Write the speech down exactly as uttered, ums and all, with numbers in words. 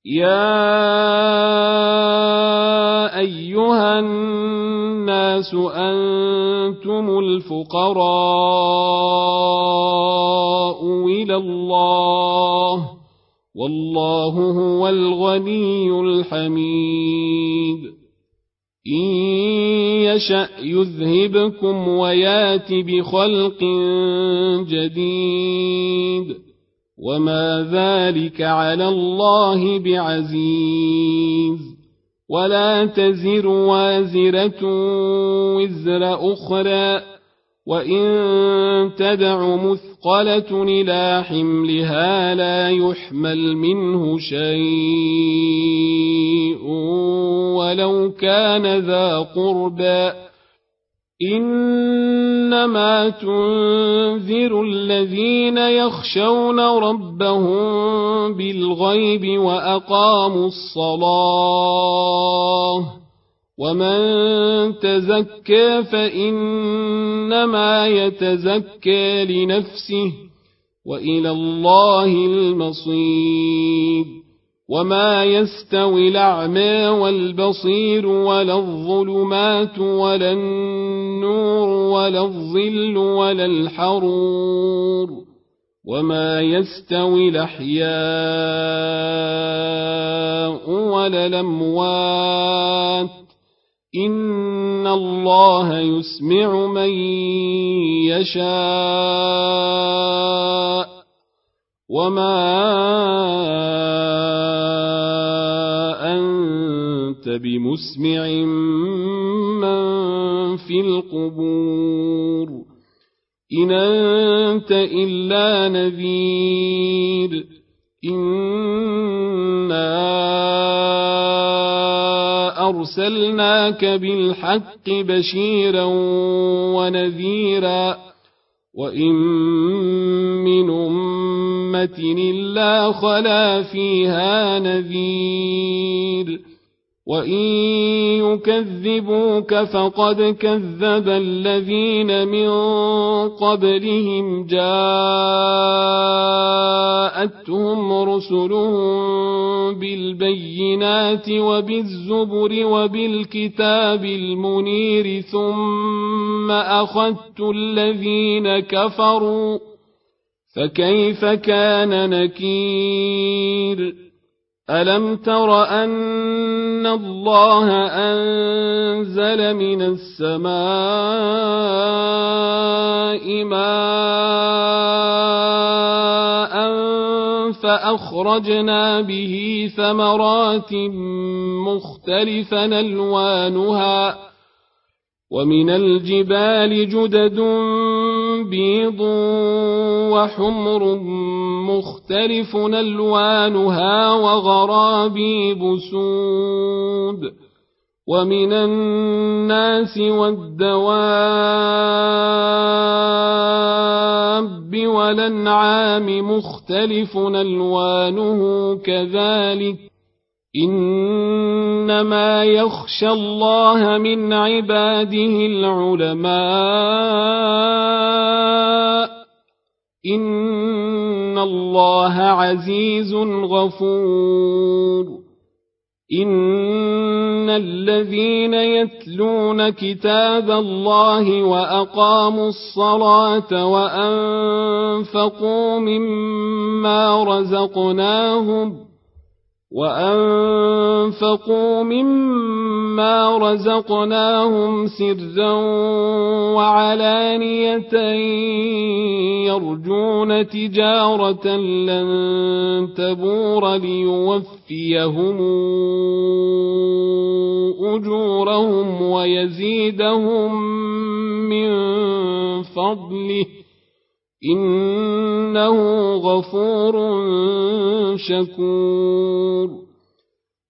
يا أيها الناس أنتم الفقراء إلى الله والله هو الغني الحميد إن يشأ يذهبكم ويات بخلق جديد وما ذلك على الله بعزيز ولا تزر وازرة وزر أخرى وإن تدع مثقلة إلى حملها لا يحمل منه شيء ولو كان ذا قربى إنما تنذر الذين يخشون ربهم بالغيب وأقاموا الصلاة ومن تزكى فإنما يتزكى لنفسه وإلى الله المصير وما يستوي الأعمى والبصير ولا الظلمات ولا النور ولا الظل ولا الحرور وما يستوي الأحياء ولا الأموات إن الله يسمع من يشاء وما أنت بمسمع من في القبور إن أنت إلا نذير إنا أرسلناك بالحق بشيرا ونذيرا وإن من أمة إلا خلا فيها نذير وإن يكذبوك فقد كذب الذين من قبلهم جاءتهم رسلهم بالبينات وبالزبر وبالكتاب المنير ثم أخذت الذين كفروا فكيف كان نكير ألم تر أن الله أنزل من السماء ماء فأخرجنا به ثمرات مختلفا ألوانها ومن الجبال جدد بيض وحمر مختلف ألوانها وغرابيب سود ومن الناس والدواب والأنعام مختلف ألوانه كذلك إنما يخشى الله من عباده العلماء إن الله عزيز غفور إن الذين يتلون كتاب الله وأقاموا الصلاة وأنفقوا مما رزقناهم وأنفقوا مما رزقناهم سرا وعلانية يرجون تجارة لن تبور ليوفيهم أجورهم ويزيدهم من فضله إنه غفور شكور